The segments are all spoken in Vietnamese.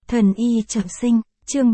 Thần y trọng sinh, chương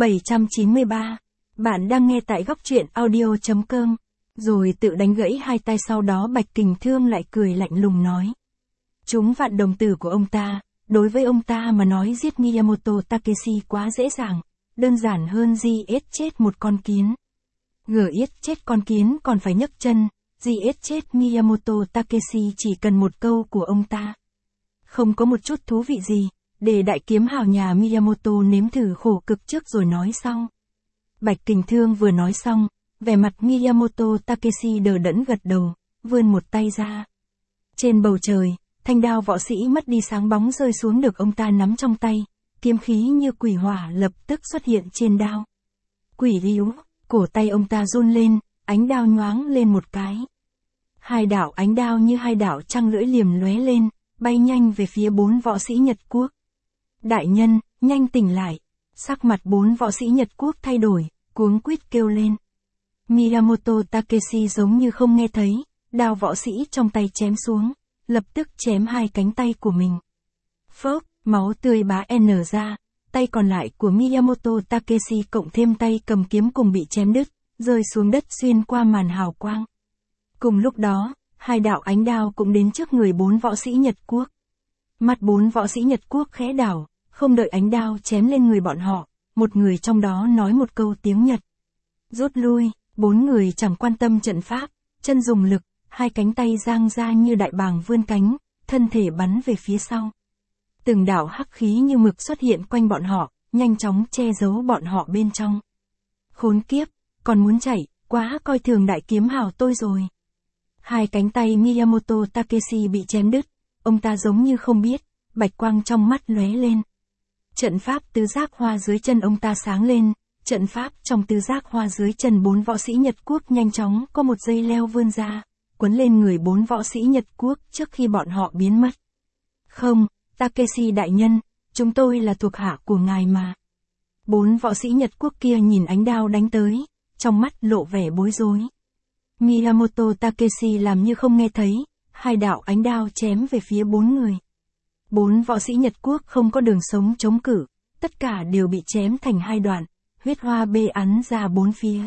793. Bạn đang nghe tại góc truyện audio.com. Rồi tự đánh gãy hai tay, sau đó Bạch Kình Thương lại cười lạnh lùng nói. Chúng vạn đồng tử của ông ta, đối với ông ta mà nói giết Miyamoto Takeshi quá dễ dàng, đơn giản hơn giết chết một con kiến. Giết chết con kiến còn phải nhấc chân, giết chết Miyamoto Takeshi chỉ cần một câu của ông ta. Không có một chút thú vị gì, để đại kiếm hào nhà Miyamoto nếm thử khổ cực trước rồi nói sau. Bạch Kình Thương vừa nói xong, vẻ mặt Miyamoto Takeshi đờ đẫn gật đầu, vươn một tay ra. Trên bầu trời, thanh đao võ sĩ mất đi sáng bóng rơi xuống được ông ta nắm trong tay, kiếm khí như quỷ hỏa lập tức xuất hiện trên đao. Quỷ líu, cổ tay ông ta run lên, ánh đao nhoáng lên một cái. Hai đạo ánh đao như hai đạo trăng lưỡi liềm lóe lên, bay nhanh về phía bốn võ sĩ Nhật Quốc. Đại nhân, nhanh tỉnh lại. Sắc mặt bốn võ sĩ Nhật Quốc thay đổi, cuống quýt kêu lên. Miyamoto Takeshi giống như không nghe thấy, đao võ sĩ trong tay chém xuống, lập tức chém hai cánh tay của mình. Phốc, máu tươi bá n ra, tay còn lại của Miyamoto Takeshi cộng thêm tay cầm kiếm cùng bị chém đứt, rơi xuống đất xuyên qua màn hào quang. Cùng lúc đó, hai đạo ánh đao cũng đến trước người bốn võ sĩ Nhật Quốc. Mặt bốn võ sĩ Nhật Quốc khẽ đảo, không đợi ánh đao chém lên người bọn họ, một người trong đó nói một câu tiếng Nhật. Rút lui, bốn người chẳng quan tâm trận pháp, chân dùng lực, hai cánh tay giang ra như đại bàng vươn cánh, thân thể bắn về phía sau. Từng đạo hắc khí như mực xuất hiện quanh bọn họ, nhanh chóng che giấu bọn họ bên trong. Khốn kiếp, còn muốn chạy, quá coi thường đại kiếm hào tôi rồi. Hai cánh tay Miyamoto Takeshi bị chém đứt, ông ta giống như không biết, bạch quang trong mắt lóe lên. Trận pháp tứ giác hoa dưới chân ông ta sáng lên, trận pháp trong tứ giác hoa dưới chân bốn võ sĩ Nhật Quốc nhanh chóng có một dây leo vươn ra, quấn lên người bốn võ sĩ Nhật Quốc trước khi bọn họ biến mất. Không, Takeshi đại nhân, chúng tôi là thuộc hạ của ngài mà. Bốn võ sĩ Nhật Quốc kia nhìn ánh đao đánh tới, trong mắt lộ vẻ bối rối. Miyamoto Takeshi làm như không nghe thấy, hai đạo ánh đao chém về phía bốn người. Bốn võ sĩ Nhật Quốc không có đường sống chống cự, tất cả đều bị chém thành hai đoạn, huyết hoa bê ắn ra bốn phía.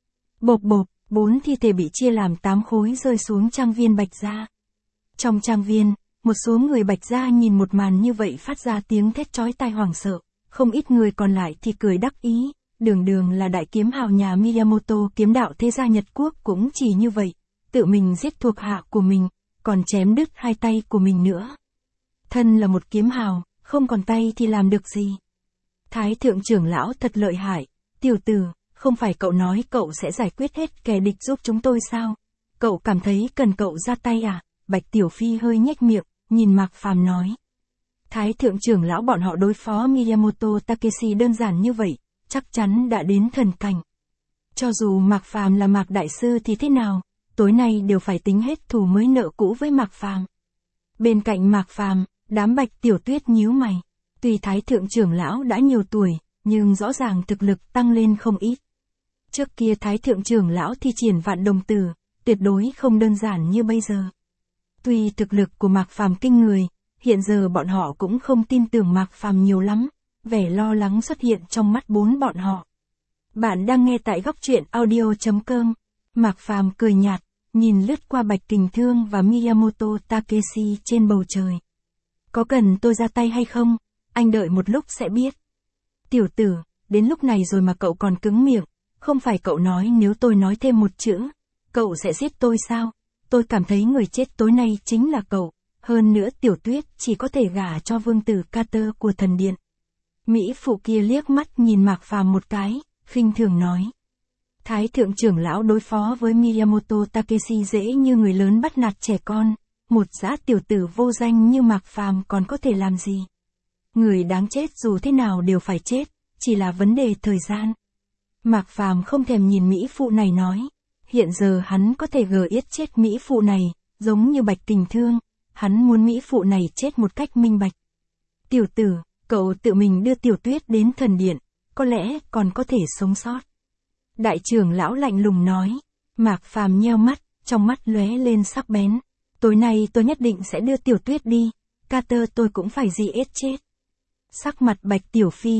Bộp bộp, bốn thi thể bị chia làm 8 khối rơi xuống trang viên Bạch Gia. Trong trang viên, một số người Bạch Gia nhìn một màn như vậy phát ra tiếng thét chói tai hoảng sợ, không ít người còn lại thì cười đắc ý, đường là đại kiếm hào nhà Miyamoto kiếm đạo thế gia Nhật Quốc cũng chỉ như vậy, tự mình giết thuộc hạ của mình, còn chém đứt hai tay của mình nữa. Thân là một kiếm hào, không còn tay thì làm được gì. Thái thượng trưởng lão thật lợi hại, tiểu tử, không phải cậu nói cậu sẽ giải quyết hết kẻ địch giúp chúng tôi sao? Cậu cảm thấy cần cậu ra tay à? Bạch Tiểu Phi hơi nhếch miệng, nhìn Mạc Phàm nói. Thái thượng trưởng lão bọn họ đối phó Miyamoto Takeshi đơn giản như vậy, chắc chắn đã đến thần cảnh. Cho dù Mạc Phàm là Mạc Đại Sư thì thế nào, tối nay đều phải tính hết thù mới nợ cũ với Mạc Phàm. Bên cạnh Mạc Phàm, đám Bạch Tiểu Tuyết nhíu mày. Tuy Thái thượng trưởng lão đã nhiều tuổi, nhưng rõ ràng thực lực tăng lên không ít. Trước kia Thái thượng trưởng lão thi triển vạn đồng tử, tuyệt đối không đơn giản như bây giờ. Tuy thực lực của Mạc Phàm kinh người, hiện giờ bọn họ cũng không tin tưởng Mạc Phàm nhiều lắm, vẻ lo lắng xuất hiện trong mắt bốn bọn họ. Bạn đang nghe tại góc truyện audio.com. Mạc Phàm cười nhạt, nhìn lướt qua Bạch Kình Thương và Miyamoto Takeshi trên bầu trời. Có cần tôi ra tay hay không? Anh đợi một lúc sẽ biết. Tiểu tử, đến lúc này rồi mà cậu còn cứng miệng, không phải cậu nói nếu tôi nói thêm một chữ, cậu sẽ giết tôi sao? Tôi cảm thấy người chết tối nay chính là cậu, hơn nữa Tiểu Tuyết chỉ có thể gả cho vương tử Carter của thần điện. Mỹ phụ kia liếc mắt nhìn Mạc Phàm một cái, khinh thường nói. Thái thượng trưởng lão đối phó với Miyamoto Takeshi dễ như người lớn bắt nạt trẻ con, một dã tiểu tử vô danh như Mạc Phàm còn có thể làm gì? Người đáng chết dù thế nào đều phải chết, chỉ là vấn đề thời gian. Mạc Phàm không thèm nhìn Mỹ phụ này nói, hiện giờ hắn có thể giết chết Mỹ phụ này, giống như Bạch Kình Thương, hắn muốn Mỹ phụ này chết một cách minh bạch. Tiểu tử, cậu tự mình đưa Tiểu Tuyết đến thần điện, có lẽ còn có thể sống sót. Đại trưởng lão lạnh lùng nói. Mạc Phàm nheo mắt, trong mắt lóe lên sắc bén. Tối nay tôi nhất định sẽ đưa Tiểu Tuyết đi, Carter tôi cũng phải giết chết. Sắc mặt Bạch Tiểu Phi,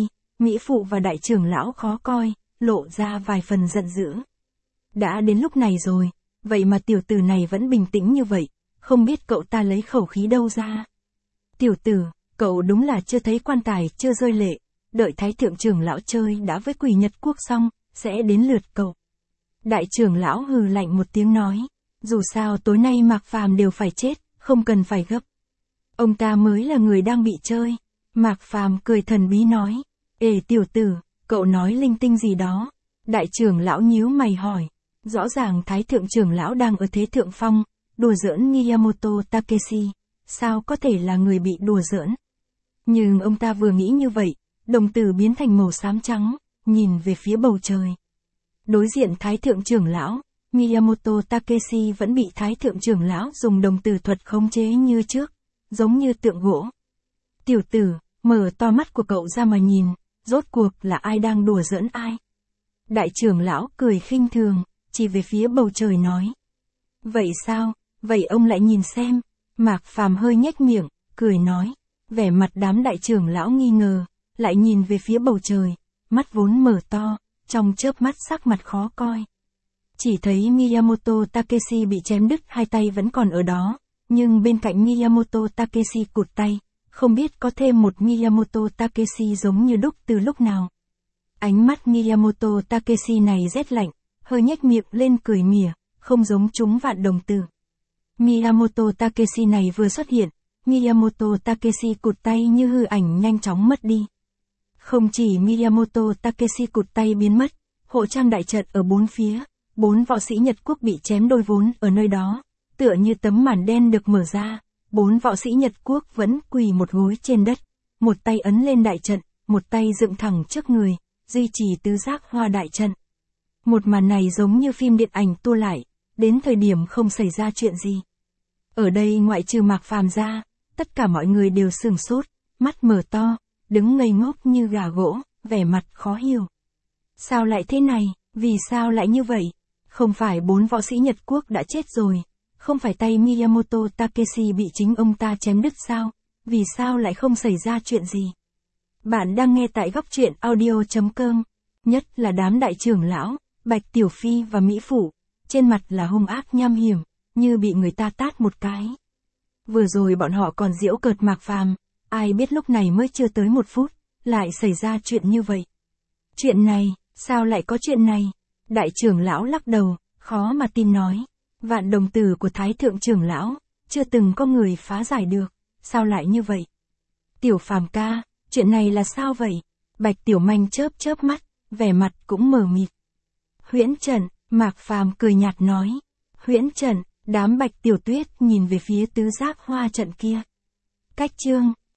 Mỹ phụ và đại trưởng lão khó coi, lộ ra vài phần giận dữ. Đã đến lúc này rồi, vậy mà tiểu tử này vẫn bình tĩnh như vậy, không biết cậu ta lấy khẩu khí đâu ra. Tiểu tử, cậu đúng là chưa thấy quan tài chưa rơi lệ, đợi thái thượng trưởng lão chơi đã với quỷ Nhật Quốc xong, sẽ đến lượt cậu. Đại trưởng lão hừ lạnh một tiếng nói, dù sao tối nay Mạc Phàm đều phải chết, không cần phải gấp. Ông ta mới là người đang bị chơi. Mạc Phàm cười thần bí nói, ê tiểu tử, cậu nói linh tinh gì đó. Đại trưởng lão nhíu mày hỏi, rõ ràng thái thượng trưởng lão đang ở thế thượng phong, đùa giỡn Miyamoto Takeshi, sao có thể là người bị đùa giỡn. Nhưng ông ta vừa nghĩ như vậy, đồng tử biến thành màu xám trắng, nhìn về phía bầu trời. Đối diện thái thượng trưởng lão, Miyamoto Takeshi vẫn bị thái thượng trưởng lão dùng đồng tử thuật khống chế như trước, giống như tượng gỗ. Tiểu tử, mở to mắt của cậu ra mà nhìn, rốt cuộc là ai đang đùa giỡn ai. Đại trưởng lão cười khinh thường, chỉ về phía bầu trời nói. Vậy sao, vậy ông lại nhìn xem. Mạc Phàm hơi nhếch miệng, cười nói, vẻ mặt đám đại trưởng lão nghi ngờ, lại nhìn về phía bầu trời, mắt vốn mở to, trong chớp mắt sắc mặt khó coi. Chỉ thấy Miyamoto Takeshi bị chém đứt hai tay vẫn còn ở đó, nhưng bên cạnh Miyamoto Takeshi cụt tay, không biết có thêm một Miyamoto Takeshi giống như đúc từ lúc nào. Ánh mắt Miyamoto Takeshi này rét lạnh, hơi nhếch miệng lên cười mỉa, không giống chúng vạn đồng tử. Miyamoto Takeshi này vừa xuất hiện, Miyamoto Takeshi cụt tay như hư ảnh nhanh chóng mất đi. Không chỉ Miyamoto Takeshi cụt tay biến mất, hộ trang đại trận ở bốn phía, 4 võ sĩ Nhật Quốc bị chém đôi vốn ở nơi đó, tựa như tấm màn đen được mở ra, 4 võ sĩ Nhật Quốc vẫn quỳ một gối trên đất, một tay ấn lên đại trận, một tay dựng thẳng trước người, duy trì tứ giác hoa đại trận. Một màn này giống như phim điện ảnh tua lại, đến thời điểm không xảy ra chuyện gì. Ở đây ngoại trừ Mạc Phàm ra, tất cả mọi người đều sửng sốt, mắt mở to, đứng ngây ngốc như gà gỗ, vẻ mặt khó hiểu. Sao lại thế này, vì sao lại như vậy? Không phải 4 võ sĩ Nhật Quốc đã chết rồi, không phải tay Miyamoto Takeshi bị chính ông ta chém đứt sao, vì sao lại không xảy ra chuyện gì? Bạn đang nghe tại góc truyện audio.com, nhất là đám đại trưởng lão, Bạch Tiểu Phi và Mỹ Phụ, trên mặt là hung ác nham hiểm, như bị người ta tát một cái. Vừa rồi bọn họ còn giễu cợt Mạc Phàm, ai biết lúc này mới chưa tới 1 phút, lại xảy ra chuyện như vậy. Chuyện này, sao lại có chuyện này? Đại trưởng lão lắc đầu, khó mà tin nói. Vạn đồng tử của thái thượng trưởng lão, chưa từng có người phá giải được, sao lại như vậy? Tiểu Phàm ca, chuyện này là sao vậy? Bạch Tiểu Manh chớp chớp mắt, vẻ mặt cũng mờ mịt. Huyễn trận, Mạc Phàm cười nhạt nói. Huyễn trận, đám Bạch Tiểu Tuyết nhìn về phía tứ giác hoa trận kia. Cách chương